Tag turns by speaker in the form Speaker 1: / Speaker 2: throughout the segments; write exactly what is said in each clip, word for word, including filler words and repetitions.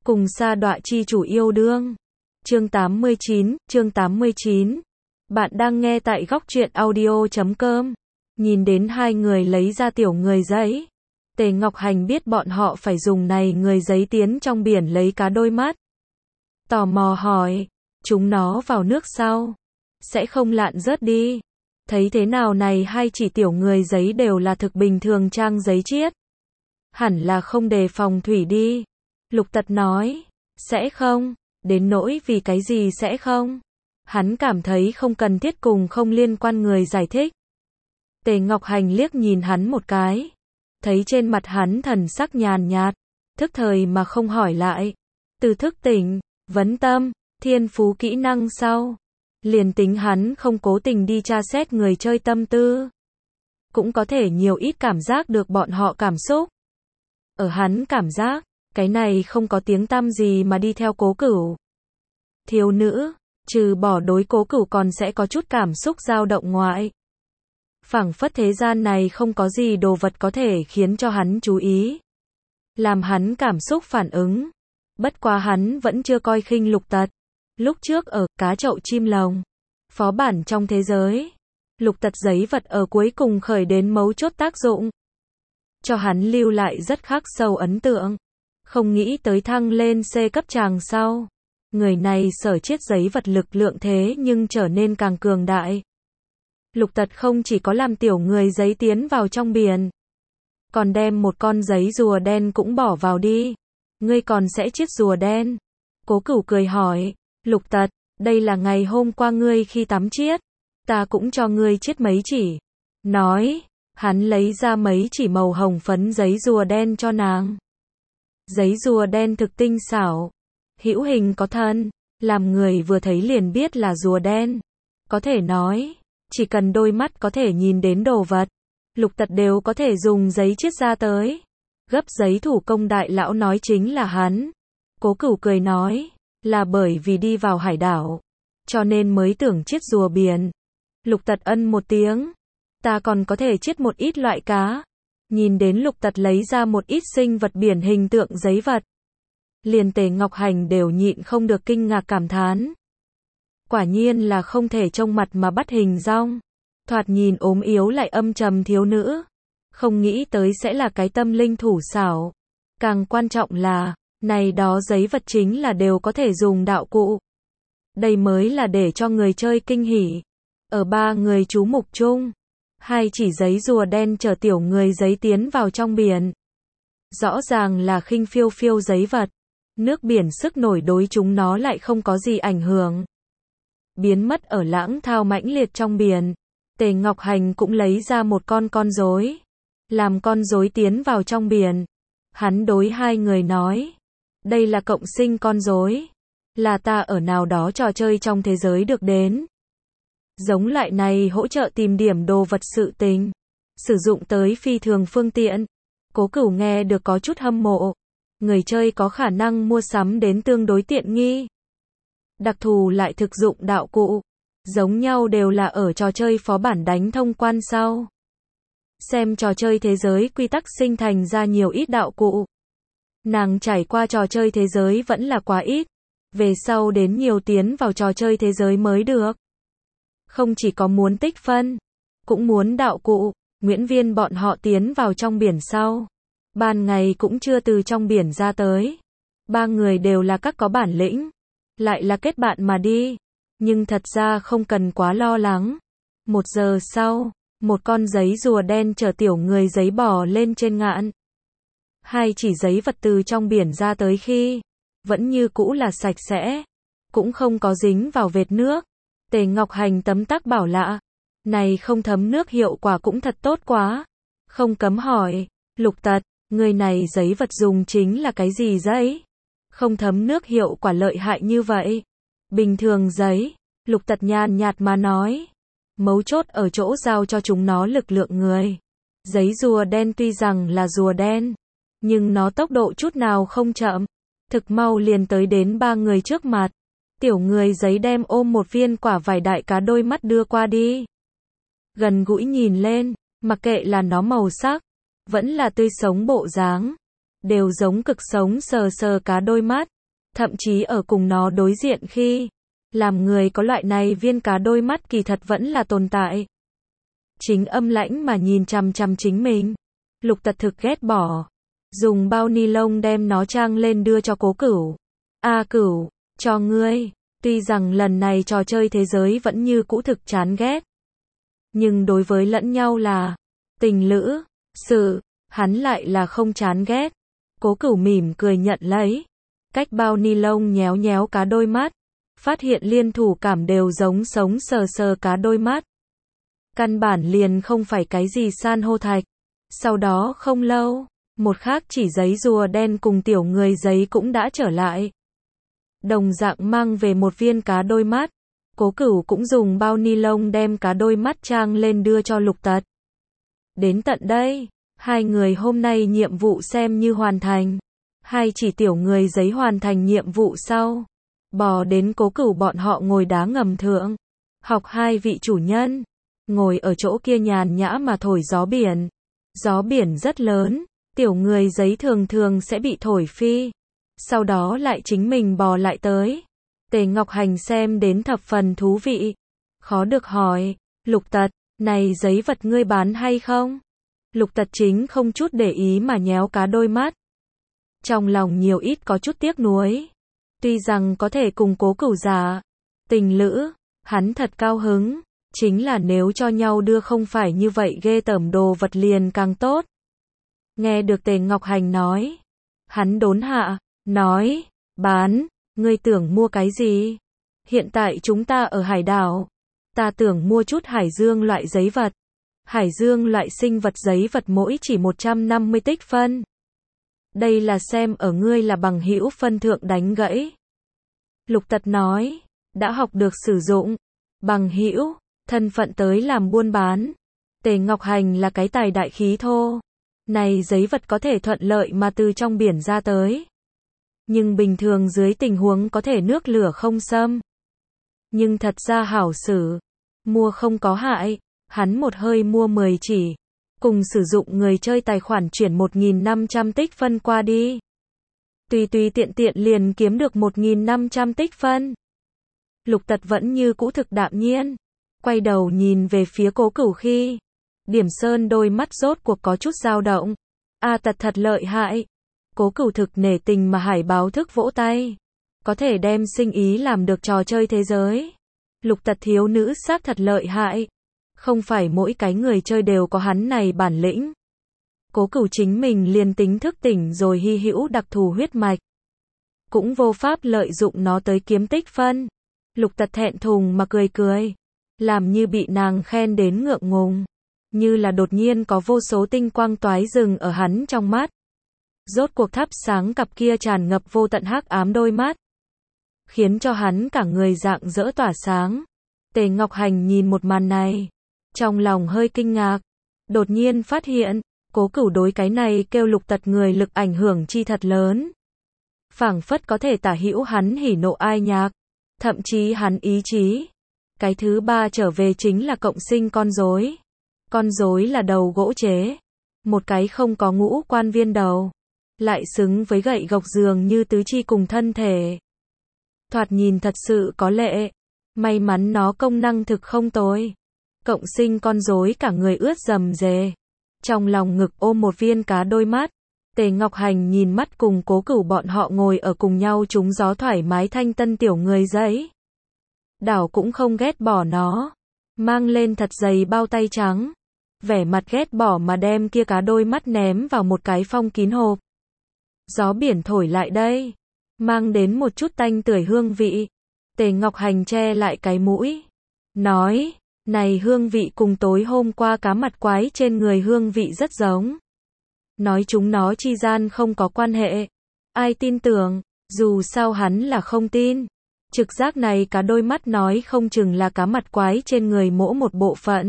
Speaker 1: Cùng sa đọa chi chủ yêu đương. Chương tám mươi chín, chương tám mươi chín. Bạn đang nghe tại góc truyện audio chấm com. Nhìn đến hai người lấy ra tiểu người giấy. Tề Ngọc Hành biết bọn họ phải dùng này người giấy tiến trong biển lấy cá đôi mắt. Tò mò hỏi, chúng nó vào nước sau, sẽ không lạn rớt đi. Thấy thế nào này hai chỉ tiểu người giấy đều là thực bình thường trang giấy chiết. Hẳn là không đề phòng thủy đi. Lục Tật nói, sẽ không, đến nỗi vì cái gì sẽ không. Hắn cảm thấy không cần thiết cùng không liên quan người giải thích. Tề Ngọc Hành liếc nhìn hắn một cái. Thấy trên mặt hắn thần sắc nhàn nhạt, thức thời mà không hỏi lại. Từ thức tỉnh, vấn tâm, thiên phú kỹ năng sau. Liền tính hắn không cố tình đi tra xét người chơi tâm tư. Cũng có thể nhiều ít cảm giác được bọn họ cảm xúc. Ở hắn cảm giác, cái này không có tiếng tăm gì mà đi theo Cố Cửu. Thiếu nữ, trừ bỏ đối Cố Cửu còn sẽ có chút cảm xúc dao động ngoại. Phảng phất thế gian này không có gì đồ vật có thể khiến cho hắn chú ý. Làm hắn cảm xúc phản ứng. Bất quá hắn vẫn chưa coi khinh Lục Tật. Lúc trước ở cá chậu chim lồng, phó bản trong thế giới, Lục Tật giấy vật ở cuối cùng khởi đến mấu chốt tác dụng. Cho hắn lưu lại rất khắc sâu ấn tượng. Không nghĩ tới thăng lên C cấp chàng sau. Người này sở chiết giấy vật lực lượng thế nhưng trở nên càng cường đại. Lục Tật không chỉ có làm tiểu người giấy tiến vào trong biển. Còn đem một con giấy rùa đen cũng bỏ vào đi. Ngươi còn sẽ chiết rùa đen? Cố Cửu cười hỏi, Lục Tật, đây là ngày hôm qua ngươi khi tắm chiết. Ta cũng cho ngươi chiết mấy chỉ. Nói, hắn lấy ra mấy chỉ màu hồng phấn giấy rùa đen cho nàng. Giấy rùa đen thực tinh xảo, hữu hình có thân, làm người vừa thấy liền biết là rùa đen. Có thể nói, chỉ cần đôi mắt có thể nhìn đến đồ vật, Lục Tật đều có thể dùng giấy chiết ra tới. Gấp giấy thủ công đại lão nói chính là hắn. Cố Cửu cười nói, là bởi vì đi vào hải đảo, cho nên mới tưởng chiết rùa biển. Lục Tật ân một tiếng, ta còn có thể chiết một ít loại cá. Nhìn đến Lục Tật lấy ra một ít sinh vật biển hình tượng giấy vật. Liền Tề Ngọc Hành đều nhịn không được kinh ngạc cảm thán. Quả nhiên là không thể trông mặt mà bắt hình dong. Thoạt nhìn ốm yếu lại âm trầm thiếu nữ. Không nghĩ tới sẽ là cái tâm linh thủ xảo. Càng quan trọng là, này đó giấy vật chính là đều có thể dùng đạo cụ. Đây mới là để cho người chơi kinh hỉ. Ở ba người chú mục chung, hai chỉ giấy rùa đen chở tiểu người giấy tiến vào trong biển. Rõ ràng là khinh phiêu phiêu giấy vật. Nước biển sức nổi đối chúng nó lại không có gì ảnh hưởng. Biến mất ở lãng thao mãnh liệt trong biển. Tề Ngọc Hành cũng lấy ra một con con rối. Làm con rối tiến vào trong biển. Hắn đối hai người nói. Đây là cộng sinh con rối. Là ta ở nào đó trò chơi trong thế giới được đến. Giống loại này hỗ trợ tìm điểm đồ vật sự tình. Sử dụng tới phi thường phương tiện. Cố Cửu nghe được có chút hâm mộ. Người chơi có khả năng mua sắm đến tương đối tiện nghi. Đặc thù lại thực dụng đạo cụ. Giống nhau đều là ở trò chơi phó bản đánh thông quan sau. Xem trò chơi thế giới quy tắc sinh thành ra nhiều ít đạo cụ. Nàng trải qua trò chơi thế giới vẫn là quá ít. Về sau đến nhiều tiến vào trò chơi thế giới mới được. Không chỉ có muốn tích phân, cũng muốn đạo cụ. Nguyễn Viên bọn họ tiến vào trong biển sau. Ban ngày cũng chưa từ trong biển ra tới. Ba người đều là các có bản lĩnh. Lại là kết bạn mà đi. Nhưng thật ra không cần quá lo lắng. Một giờ sau, một con giấy rùa đen chở tiểu người giấy bò lên trên ngạn. Hai chỉ giấy vật từ trong biển ra tới khi, vẫn như cũ là sạch sẽ. Cũng không có dính vào vệt nước. Tề Ngọc Hành tấm tắc bảo lạ. Này không thấm nước hiệu quả cũng thật tốt quá. Không cấm hỏi, Lục Tật, người này giấy vật dùng chính là cái gì giấy? Không thấm nước hiệu quả lợi hại như vậy. Bình thường giấy, Lục Tật nhàn nhạt mà nói. Mấu chốt ở chỗ giao cho chúng nó lực lượng người. Giấy rùa đen tuy rằng là rùa đen, nhưng nó tốc độ chút nào không chậm. Thực mau liền tới đến ba người trước mặt. Tiểu người giấy đem ôm một viên quả vải đại cá đôi mắt đưa qua đi. Gần gũi nhìn lên, mặc kệ là nó màu sắc, vẫn là tươi sống bộ dáng, đều giống cực sống sờ sờ cá đôi mắt. thậm chí ở cùng nó đối diện khi làm người có loại này viên cá đôi mắt kỳ thật vẫn là tồn tại. Chính âm lãnh mà nhìn chằm chằm chính mình. Lục Tật thực ghét bỏ. Dùng bao ni lông đem nó trang lên đưa cho Cố Cửu. A Cửu, cho ngươi. Tuy rằng lần này trò chơi thế giới vẫn như cũ thực chán ghét. Nhưng đối với lẫn nhau là tình lữ, sự, hắn lại là không chán ghét. Cố Cửu mỉm cười nhận lấy. Cách bao ni lông nhéo nhéo cá đôi mắt. Phát hiện liên thủ cảm đều giống sống sờ sờ cá đôi mắt. Căn bản liền không phải cái gì san hô thạch. Sau đó không lâu, một khác chỉ giấy rùa đen cùng tiểu người giấy cũng đã trở lại. Đồng dạng mang về một viên cá đôi mắt. Cố Cửu cũng dùng bao ni lông đem cá đôi mắt trang lên đưa cho Lục Tật. Đến tận đây, hai người hôm nay nhiệm vụ xem như hoàn thành. Hai chỉ tiểu người giấy hoàn thành nhiệm vụ sau. Bò đến Cố Cửu bọn họ ngồi đá ngầm thượng. Học hai vị chủ nhân. Ngồi ở chỗ kia nhàn nhã mà thổi gió biển. Gió biển rất lớn, tiểu người giấy thường thường sẽ bị thổi phi. Sau đó lại chính mình bò lại tới. Tề Ngọc Hành xem đến thập phần thú vị. Khó được hỏi, Lục Tật, này giấy vật ngươi bán hay không? Lục Tật chính không chút để ý mà nhéo cá đôi mắt. Trong lòng nhiều ít có chút tiếc nuối. Tuy rằng có thể cùng Cố Cửu giả tình lữ, hắn thật cao hứng. Chính là nếu cho nhau đưa không phải như vậy ghê tởm đồ vật liền càng tốt. Nghe được Tề Ngọc Hành nói. Hắn đốn hạ, nói, bán, ngươi tưởng mua cái gì? Hiện tại chúng ta ở hải đảo. Ta tưởng mua chút hải dương loại giấy vật. Hải dương loại sinh vật giấy vật mỗi chỉ một trăm năm mươi tích phân. Đây là xem ở ngươi là bằng hữu phân thượng đánh gãy. Lục Tật nói, đã học được sử dụng bằng hữu thân phận tới làm buôn bán. Tề Ngọc Hành là cái tài đại khí thô. Này giấy vật có thể thuận lợi mà từ trong biển ra tới. Nhưng bình thường dưới tình huống có thể nước lửa không xâm. Nhưng thật ra hảo xử. Mua không có hại. Hắn một hơi mua mười chỉ. Cùng sử dụng người chơi tài khoản chuyển một nghìn năm trăm tích phân qua đi. Tùy tùy tiện tiện liền kiếm được một nghìn năm trăm tích phân. Lục Tật vẫn như cũ thực đạm nhiên. Quay đầu nhìn về phía Cố Cửu khi. Điểm Sơn đôi mắt rốt cuộc có chút dao động. A Tật thật lợi hại. Cố Cửu thực nể tình mà hải báo thức vỗ tay. Có thể đem sinh ý làm được trò chơi thế giới. Lục Tật thiếu nữ xác thật lợi hại. Không phải mỗi cái người chơi đều có hắn này bản lĩnh. Cố Cửu chính mình liền tính thức tỉnh rồi hy hữu đặc thù huyết mạch. Cũng vô pháp lợi dụng nó tới kiếm tích phân. Lục Tật thẹn thùng mà cười cười. Làm như bị nàng khen đến ngượng ngùng. Như là đột nhiên có vô số tinh quang toái rừng ở hắn trong mắt. Rốt cuộc thắp sáng cặp kia tràn ngập vô tận hắc ám đôi mắt. Khiến cho hắn cả người rạng rỡ tỏa sáng. Tề Ngọc Hành nhìn một màn này. Trong lòng hơi kinh ngạc. Đột nhiên phát hiện. Cố Cửu đối cái này kêu Lục Tật người lực ảnh hưởng chi thật lớn. Phảng phất có thể tả hữu hắn hỉ nộ ai nhạc. Thậm chí hắn ý chí. Cái thứ ba trở về chính là cộng sinh con rối. Con rối là đầu gỗ chế. Một cái không có ngũ quan viên đầu. Lại xứng với gậy gộc dường như tứ chi cùng thân thể. Thoạt nhìn thật sự có lệ. May mắn nó công năng thực không tồi. Cộng sinh con rối cả người ướt rầm rề. Trong lòng ngực ôm một viên cá đôi mắt. Tề Ngọc Hành nhìn mắt cùng Cố Cửu bọn họ ngồi ở cùng nhau trúng gió thoải mái thanh tân tiểu người giấy. Đảo cũng không ghét bỏ nó. Mang lên thật dày bao tay trắng. Vẻ mặt ghét bỏ mà đem kia cá đôi mắt ném vào một cái phong kín hộp. Gió biển thổi lại đây. Mang đến một chút tanh tưởi hương vị. Tề Ngọc Hành che lại cái mũi. Nói, này hương vị cùng tối hôm qua cá mặt quái trên người hương vị rất giống. Nói chúng nó chi gian không có quan hệ. Ai tin tưởng, dù sao hắn là không tin. Trực giác này cá đôi mắt nói không chừng là cá mặt quái trên người mỗi một bộ phận.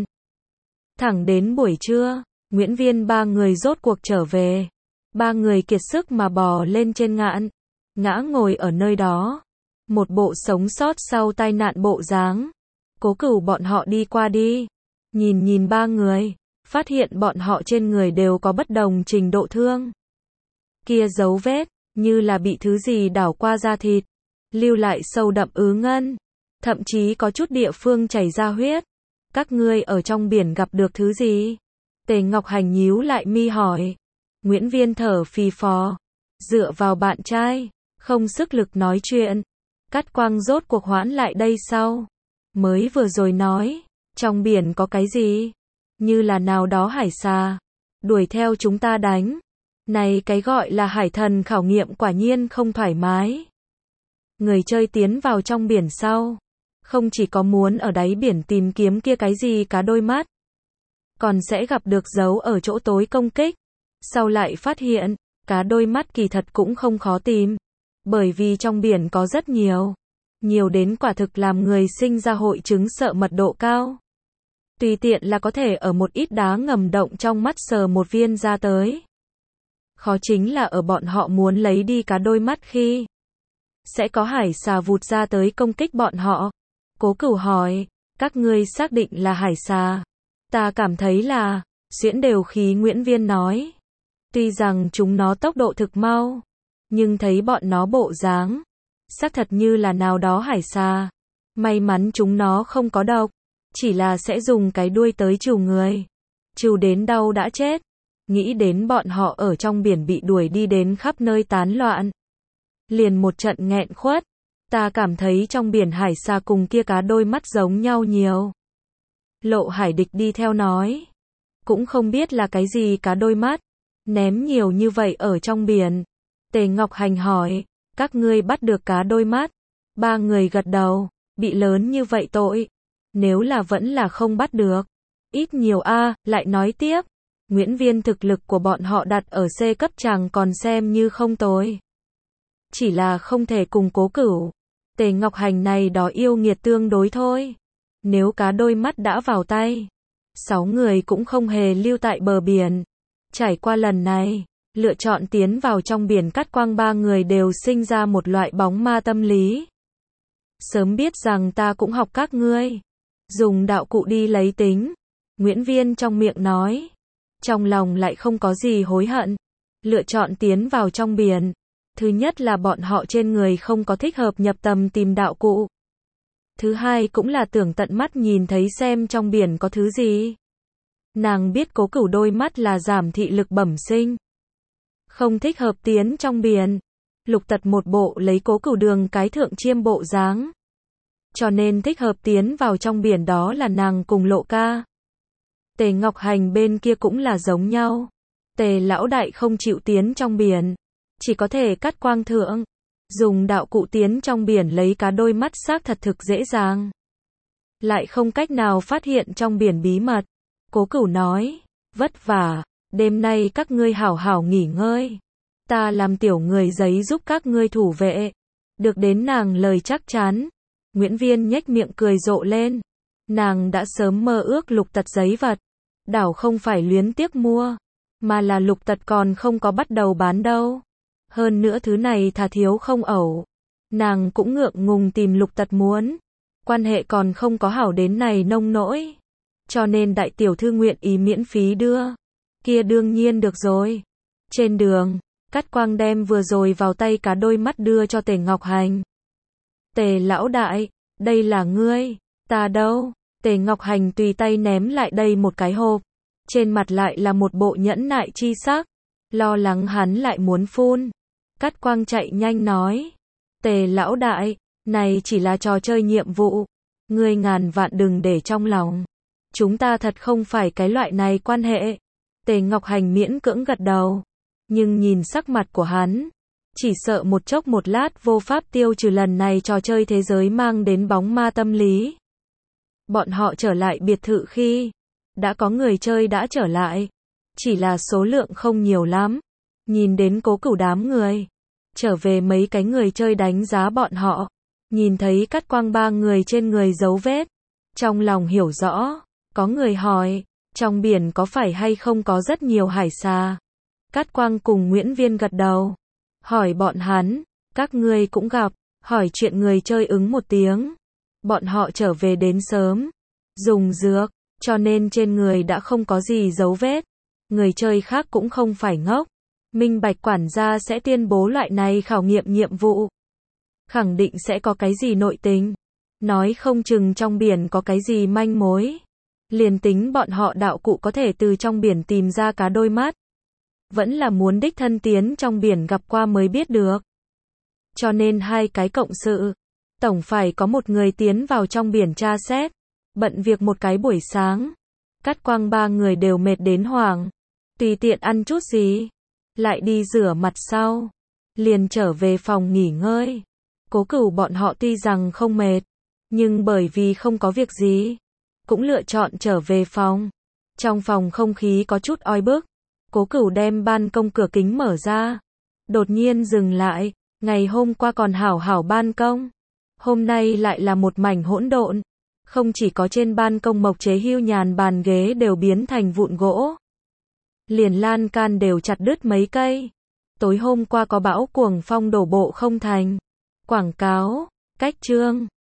Speaker 1: Thẳng đến buổi trưa, Nguyễn Viên ba người rốt cuộc trở về. Ba người kiệt sức mà bò lên trên ngạn. Ngã ngồi ở nơi đó. Một bộ sống sót sau tai nạn bộ dáng. Cố Cửu bọn họ đi qua đi. Nhìn nhìn ba người. Phát hiện bọn họ trên người đều có bất đồng trình độ thương. Kia dấu vết. như là bị thứ gì đảo qua da thịt, lưu lại sâu đậm ứ ngân, thậm chí có chút địa phương chảy ra huyết. Các ngươi ở trong biển gặp được thứ gì? Tề Ngọc Hành nhíu lại mi hỏi. Nguyễn Viên thở phì phò, dựa vào bạn trai, không sức lực nói chuyện. Cát Quang rốt cuộc hoãn lại đây sau. Mới vừa rồi nói, trong biển có cái gì? Như là nào đó hải xà, đuổi theo chúng ta đánh. Này cái gọi là hải thần khảo nghiệm quả nhiên không thoải mái. Người chơi tiến vào trong biển sau, không chỉ có muốn ở đáy biển tìm kiếm kia cái gì cá đôi mắt, còn sẽ gặp được dấu ở chỗ tối công kích. Sau lại phát hiện, cá đôi mắt kỳ thật cũng không khó tìm, bởi vì trong biển có rất nhiều, nhiều đến quả thực làm người sinh ra hội chứng sợ mật độ cao. Tùy tiện là có thể ở một ít đá ngầm động trong mắt sờ một viên ra tới. Khó chính là ở bọn họ muốn lấy đi cá đôi mắt khi sẽ có hải xà vụt ra tới công kích bọn họ. Cố Cửu hỏi, các ngươi xác định là hải xà? Ta cảm thấy là, Xuyễn đều khí Nguyễn Viên nói. Tuy rằng chúng nó tốc độ thực mau, nhưng thấy bọn nó bộ dáng, xác thật như là nào đó hải xà. May mắn chúng nó không có độc, chỉ là sẽ dùng cái đuôi tới trù người. Trù đến đau đã chết. Nghĩ đến bọn họ ở trong biển bị đuổi đi đến khắp nơi tán loạn. Liền một trận nghẹn khuất. Ta cảm thấy trong biển hải xà cùng kia cá đôi mắt giống nhau nhiều. Lộ Hải Địch đi theo nói. Cũng không biết là cái gì cá đôi mắt. Ném nhiều như vậy ở trong biển. Tề Ngọc Hành hỏi. Các ngươi bắt được cá đôi mắt. Ba người gật đầu. Bị lớn như vậy tội. Nếu là vẫn là không bắt được. Ít nhiều a, lại nói tiếp. Nguyễn Viên thực lực của bọn họ đặt ở C cấp chẳng còn xem như không tồi. Chỉ là không thể cùng Cố Cửu, Tề Ngọc Hành này đó yêu nghiệt tương đối thôi. Nếu cá đôi mắt đã vào tay, sáu người cũng không hề lưu tại bờ biển. Trải qua lần này, lựa chọn tiến vào trong biển Cát Quang ba người đều sinh ra một loại bóng ma tâm lý. Sớm biết rằng ta cũng học các ngươi. Dùng đạo cụ đi lấy tính. Nguyễn Viên trong miệng nói. Trong lòng lại không có gì hối hận. Lựa chọn tiến vào trong biển. Thứ nhất là bọn họ trên người không có thích hợp nhập tầm tìm đạo cụ. Thứ hai cũng là tưởng tận mắt nhìn thấy xem trong biển có thứ gì. Nàng biết Cố Cửu đôi mắt là giảm thị lực bẩm sinh. Không thích hợp tiến trong biển. Lục Tật một bộ lấy Cố Cửu đường cái thượng chiêm bộ dáng. Cho nên thích hợp tiến vào trong biển đó là nàng cùng Lộ ca. Tề Ngọc Hành bên kia cũng là giống nhau. Tề lão đại không chịu tiến trong biển. Chỉ có thể Cát Quang thượng. Dùng đạo cụ tiến trong biển lấy cá đôi mắt xác thật thực dễ dàng. Lại không cách nào phát hiện trong biển bí mật. Cố Cửu nói. Vất vả. Đêm nay các ngươi hảo hảo nghỉ ngơi. Ta làm tiểu người giấy giúp các ngươi thủ vệ. Được đến nàng lời chắc chắn. Nguyễn Viên nhếch miệng cười rộ lên. Nàng đã sớm mơ ước Lục Tật giấy vật. Đảo không phải luyến tiếc mua, mà là Lục Tật còn không có bắt đầu bán đâu. Hơn nữa thứ này thà thiếu không ẩu. Nàng cũng ngượng ngùng tìm Lục Tật muốn. Quan hệ còn không có hảo đến này nông nỗi. Cho nên đại tiểu thư nguyện ý miễn phí đưa. Kia đương nhiên được rồi. Trên đường, Cát Quang đem vừa rồi vào tay cá đôi mắt đưa cho Tề Ngọc Hành. Tề lão đại, đây là ngươi, ta đâu? Tề Ngọc Hành tùy tay ném lại đây một cái hộp. Trên mặt lại là một bộ nhẫn nại chi sắc. Lo lắng hắn lại muốn phun. Cát Quang chạy nhanh nói. Tề lão đại, này chỉ là trò chơi nhiệm vụ. Ngươi ngàn vạn đừng để trong lòng. Chúng ta thật không phải cái loại này quan hệ. Tề Ngọc Hành miễn cưỡng gật đầu. Nhưng nhìn sắc mặt của hắn, chỉ sợ một chốc một lát vô pháp tiêu trừ lần này trò chơi thế giới mang đến bóng ma tâm lý. Bọn họ trở lại biệt thự khi đã có người chơi đã trở lại, chỉ là số lượng không nhiều lắm. Nhìn đến Cố Cửu đám người trở về, mấy cái người chơi đánh giá bọn họ, nhìn thấy Cát Quang ba người trên người dấu vết, trong lòng hiểu rõ. Có người hỏi, trong biển có phải hay không có rất nhiều hải xà? Cát Quang cùng Nguyễn Viên gật đầu, hỏi bọn hắn, các ngươi cũng gặp? Hỏi chuyện người chơi ứng một tiếng. Bọn họ trở về đến sớm, dùng dược, cho nên trên người đã không có gì dấu vết. Người chơi khác cũng không phải ngốc, minh bạch quản gia sẽ tuyên bố loại này khảo nghiệm nhiệm vụ. Khẳng định sẽ có cái gì nội tình. Nói không chừng trong biển có cái gì manh mối. Liền tính bọn họ đạo cụ có thể từ trong biển tìm ra cá đôi mắt. Vẫn là muốn đích thân tiến trong biển gặp qua mới biết được. Cho nên hai cái cộng sự. Tổng phải có một người tiến vào trong biển tra xét. Bận việc một cái buổi sáng. Cắt quang ba người đều mệt đến hoảng. Tùy tiện ăn chút gì. Lại đi rửa mặt sau. Liền trở về phòng nghỉ ngơi. Cố Cửu bọn họ tuy rằng không mệt. Nhưng bởi vì không có việc gì. Cũng lựa chọn trở về phòng. Trong phòng không khí có chút oi bức. Cố Cửu đem ban công cửa kính mở ra. Đột nhiên dừng lại. Ngày hôm qua còn hảo hảo ban công. Hôm nay lại là một mảnh hỗn độn. Không chỉ có trên ban công mộc chế hưu nhàn bàn ghế đều biến thành vụn gỗ. Liền lan can đều chặt đứt mấy cây. Tối hôm qua có bão cuồng phong đổ bộ không thành. Quảng cáo, cách chương.